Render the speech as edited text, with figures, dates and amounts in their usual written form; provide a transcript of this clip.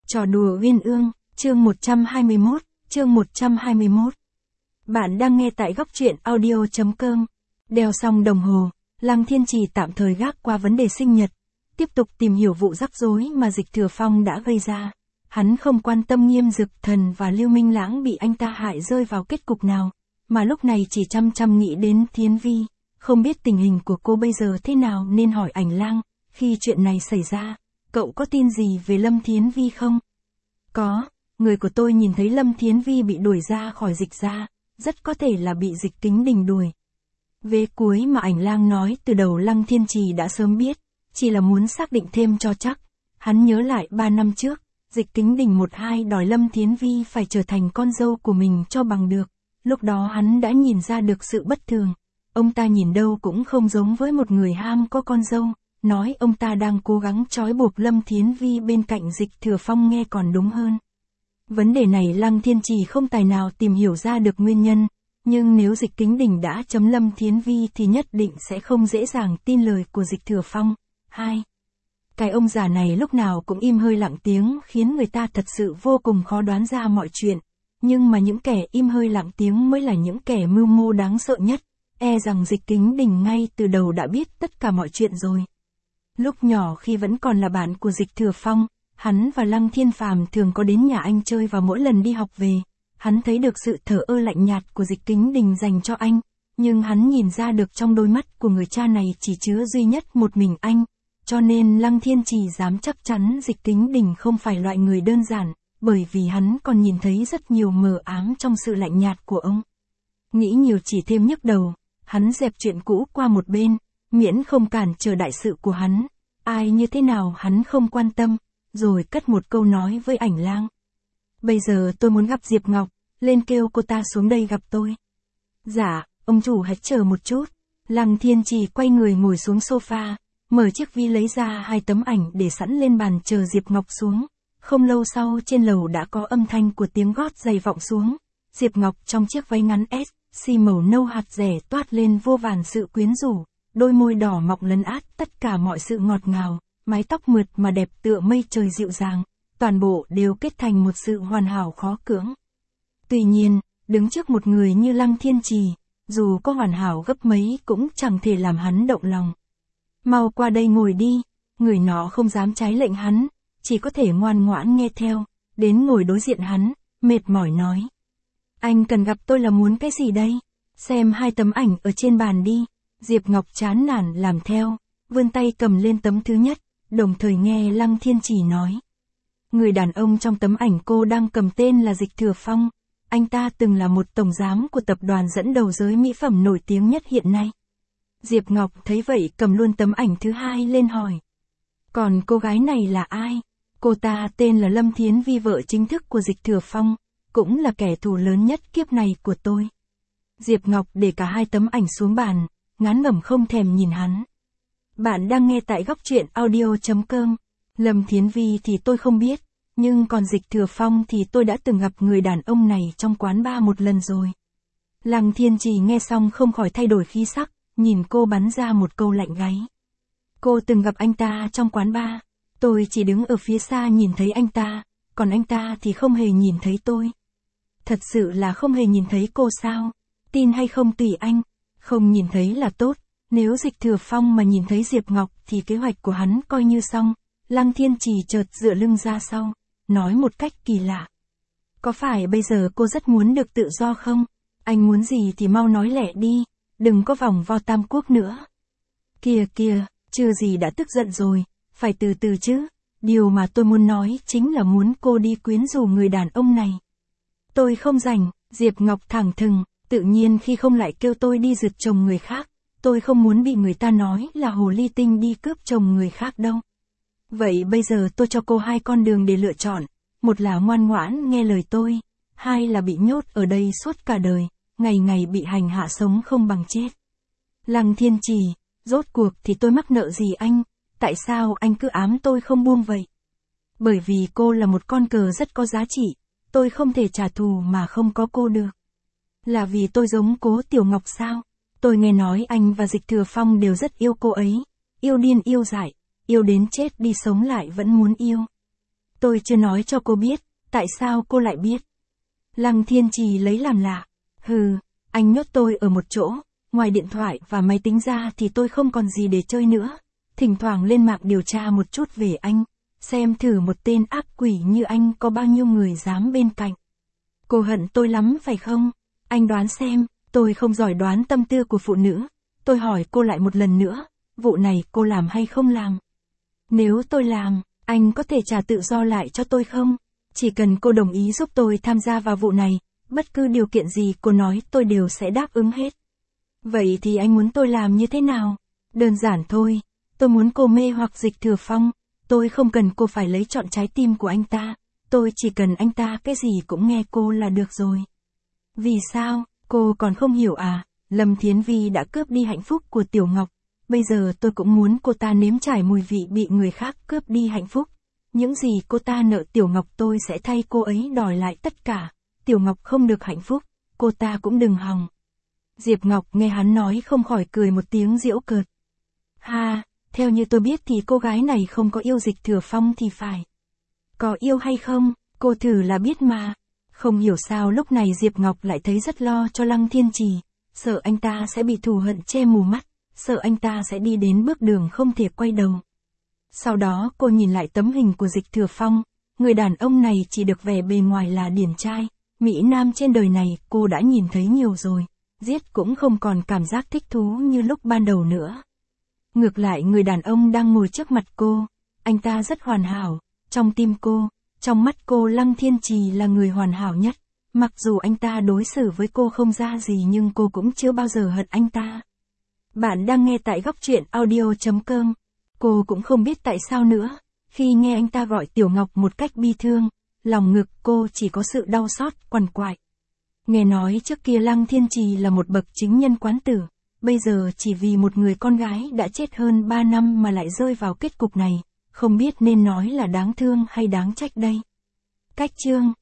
Trò đùa uyên ương, chương 121, chương 121. Bạn đang nghe tại góc truyện audio.com. Đeo xong đồng hồ, Lăng Thiên Trì tạm thời gác qua vấn đề sinh nhật, tiếp tục tìm hiểu vụ rắc rối mà Dịch Thừa Phong đã gây ra. Hắn không quan tâm Nghiêm Dực Thần và Lưu Minh Lãng bị anh ta hại rơi vào kết cục nào, mà lúc này chỉ chăm nghĩ đến Thiến Vi, không biết tình hình của cô bây giờ thế nào nên hỏi Ảnh Lang, khi chuyện này xảy ra, cậu có tin gì về Lâm Thiến Vi không? Có, người của tôi nhìn thấy Lâm Thiến Vi bị đuổi ra khỏi Dịch gia, rất có thể là bị Dịch Kính Đình đuổi. Vế cuối mà Ảnh Lang nói từ đầu Lăng Thiên Trì đã sớm biết, chỉ là muốn xác định thêm cho chắc. Hắn nhớ lại 3 năm trước, Dịch Kính Đình một hai đòi Lâm Thiến Vi phải trở thành con dâu của mình cho bằng được. Lúc đó hắn đã nhìn ra được sự bất thường. Ông ta nhìn đâu cũng không giống với một người ham có con dâu, nói ông ta đang cố gắng trói buộc Lâm Thiến Vi bên cạnh Dịch Thừa Phong nghe còn đúng hơn. Vấn đề này Lăng Thiên Trì không tài nào tìm hiểu ra được nguyên nhân, nhưng nếu Dịch Kính Đình đã chấm Lâm Thiến Vi thì nhất định sẽ không dễ dàng tin lời của Dịch Thừa Phong. 2. Cái ông già này lúc nào cũng im hơi lặng tiếng khiến người ta thật sự vô cùng khó đoán ra mọi chuyện, nhưng mà những kẻ im hơi lặng tiếng mới là những kẻ mưu mô đáng sợ nhất, e rằng Dịch Kính Đình ngay từ đầu đã biết tất cả mọi chuyện rồi. Lúc nhỏ khi vẫn còn là bạn của Dịch Thừa Phong, hắn và Lăng Thiên Phàm thường có đến nhà anh chơi và mỗi lần đi học về, hắn thấy được sự thờ ơ lạnh nhạt của Dịch Kính Đình dành cho anh, nhưng hắn nhìn ra được trong đôi mắt của người cha này chỉ chứa duy nhất một mình anh, cho nên Lăng Thiên Trì dám chắc chắn Dịch Kính Đình không phải loại người đơn giản, bởi vì hắn còn nhìn thấy rất nhiều mờ ám trong sự lạnh nhạt của ông. Nghĩ nhiều chỉ thêm nhức đầu, hắn dẹp chuyện cũ qua một bên, miễn không cản trở đại sự của hắn, ai như thế nào hắn không quan tâm, rồi cất một câu nói với Ảnh Lang. Bây giờ tôi muốn gặp Diệp Ngọc, lên kêu cô ta xuống đây gặp tôi. Dạ, ông chủ hãy chờ một chút. Lăng Thiên Trì quay người ngồi xuống sofa, mở chiếc ví lấy ra 2 tấm ảnh để sẵn lên bàn chờ Diệp Ngọc xuống. Không lâu sau trên lầu đã có âm thanh của tiếng gót giày vọng xuống. Diệp Ngọc trong chiếc váy ngắn xi màu nâu hạt rẻ toát lên vô vàn sự quyến rũ, đôi môi đỏ mọng lấn át tất cả mọi sự ngọt ngào, mái tóc mượt mà đẹp tựa mây trời dịu dàng, toàn bộ đều kết thành một sự hoàn hảo khó cưỡng. Tuy nhiên, đứng trước một người như Lăng Thiên Trì, dù có hoàn hảo gấp mấy cũng chẳng thể làm hắn động lòng. Mau qua đây ngồi đi, người nọ không dám trái lệnh hắn, chỉ có thể ngoan ngoãn nghe theo, đến ngồi đối diện hắn, mệt mỏi nói. Anh cần gặp tôi là muốn cái gì đây? Xem 2 tấm ảnh ở trên bàn đi. Diệp Ngọc chán nản làm theo, vươn tay cầm lên tấm thứ nhất, đồng thời nghe Lăng Thiên Trì nói. Người đàn ông trong tấm ảnh cô đang cầm tên là Dịch Thừa Phong, anh ta từng là một tổng giám của tập đoàn dẫn đầu giới mỹ phẩm nổi tiếng nhất hiện nay. Diệp Ngọc thấy vậy cầm luôn tấm ảnh thứ 2 lên hỏi. Còn cô gái này là ai? Cô ta tên là Lâm Thiến Vi, vợ chính thức của Dịch Thừa Phong, cũng là kẻ thù lớn nhất kiếp này của tôi. Diệp Ngọc để cả 2 tấm ảnh xuống bàn, ngán ngẩm không thèm nhìn hắn. Bạn đang nghe tại góc truyện audio.com. Lâm Thiến Vi thì tôi không biết, nhưng còn Dịch Thừa Phong thì tôi đã từng gặp người đàn ông này trong quán bar một lần rồi. Lăng Thiên Trì nghe xong không khỏi thay đổi khí sắc, nhìn cô bắn ra một câu lạnh gáy. Cô từng gặp anh ta trong quán bar, tôi chỉ đứng ở phía xa nhìn thấy anh ta, còn anh ta thì không hề nhìn thấy tôi. Thật sự là không hề nhìn thấy cô sao? Tin hay không tùy anh, không nhìn thấy là tốt, nếu Dịch Thừa Phong mà nhìn thấy Diệp Ngọc thì kế hoạch của hắn coi như xong. Lăng Thiên Trì chợt dựa lưng ra sau, nói một cách kỳ lạ. Có phải bây giờ cô rất muốn được tự do không? Anh muốn gì thì mau nói lẹ đi, đừng có vòng vo tam quốc nữa. Kìa, chưa gì đã tức giận rồi, phải từ từ chứ, điều mà tôi muốn nói chính là muốn cô đi quyến rũ người đàn ông này. Tôi không rảnh, Diệp Ngọc thẳng thừng, tự nhiên khi không lại kêu tôi đi rượt chồng người khác, tôi không muốn bị người ta nói là hồ ly tinh đi cướp chồng người khác đâu. Vậy bây giờ tôi cho cô 2 con đường để lựa chọn, một là ngoan ngoãn nghe lời tôi, 2 là bị nhốt ở đây suốt cả đời, ngày ngày bị hành hạ sống không bằng chết. Lăng Thiên Trì, rốt cuộc thì tôi mắc nợ gì anh, tại sao anh cứ ám tôi không buông vậy? Bởi vì cô là một con cờ rất có giá trị, tôi không thể trả thù mà không có cô được. Là vì tôi giống Cố Tiểu Ngọc sao? Tôi nghe nói anh và Dịch Thừa Phong đều rất yêu cô ấy, yêu điên yêu dại, yêu đến chết đi sống lại vẫn muốn yêu. Tôi chưa nói cho cô biết, tại sao cô lại biết? Lăng Thiên Trì lấy làm lạ. Hừ, anh nhốt tôi ở một chỗ, ngoài điện thoại và máy tính ra thì tôi không còn gì để chơi nữa. Thỉnh thoảng lên mạng điều tra một chút về anh, xem thử một tên ác quỷ như anh có bao nhiêu người dám bên cạnh. Cô hận tôi lắm phải không? Anh đoán xem, tôi không giỏi đoán tâm tư của phụ nữ. Tôi hỏi cô lại một lần nữa, vụ này cô làm hay không làm? Nếu tôi làm, anh có thể trả tự do lại cho tôi không? Chỉ cần cô đồng ý giúp tôi tham gia vào vụ này, bất cứ điều kiện gì cô nói tôi đều sẽ đáp ứng hết. Vậy thì anh muốn tôi làm như thế nào? Đơn giản thôi, tôi muốn cô mê hoặc Dịch Thừa Phong, tôi không cần cô phải lấy trọn trái tim của anh ta, tôi chỉ cần anh ta cái gì cũng nghe cô là được rồi. Vì sao, cô còn không hiểu à? Lâm Thiến Vi đã cướp đi hạnh phúc của Tiểu Ngọc, bây giờ tôi cũng muốn cô ta nếm trải mùi vị bị người khác cướp đi hạnh phúc. Những gì cô ta nợ Tiểu Ngọc tôi sẽ thay cô ấy đòi lại tất cả. Tiểu Ngọc không được hạnh phúc, cô ta cũng đừng hòng. Diệp Ngọc nghe hắn nói không khỏi cười một tiếng giễu cợt. Ha, theo như tôi biết thì cô gái này không có yêu Dịch Thừa Phong thì phải. Có yêu hay không, cô thử là biết mà. Không hiểu sao lúc này Diệp Ngọc lại thấy rất lo cho Lăng Thiên Trì, sợ anh ta sẽ bị thù hận che mù mắt, sợ anh ta sẽ đi đến bước đường không thể quay đầu. Sau đó cô nhìn lại tấm hình của Dịch Thừa Phong, người đàn ông này chỉ được vẻ bề ngoài là điển trai, mỹ nam trên đời này cô đã nhìn thấy nhiều rồi, giết cũng không còn cảm giác thích thú như lúc ban đầu nữa. Ngược lại người đàn ông đang ngồi trước mặt cô, anh ta rất hoàn hảo, trong tim cô, trong mắt cô Lăng Thiên Trì là người hoàn hảo nhất, mặc dù anh ta đối xử với cô không ra gì nhưng cô cũng chưa bao giờ hận anh ta. Bạn đang nghe tại góc truyện audio.com. Cô cũng không biết tại sao nữa, khi nghe anh ta gọi Tiểu Ngọc một cách bi thương, lòng ngực cô chỉ có sự đau xót quằn quại. Nghe nói trước kia Lăng Thiên Trì là một bậc chính nhân quán tử, bây giờ chỉ vì một người con gái đã chết hơn 3 năm mà lại rơi vào kết cục này, không biết nên nói là đáng thương hay đáng trách đây. Cách chương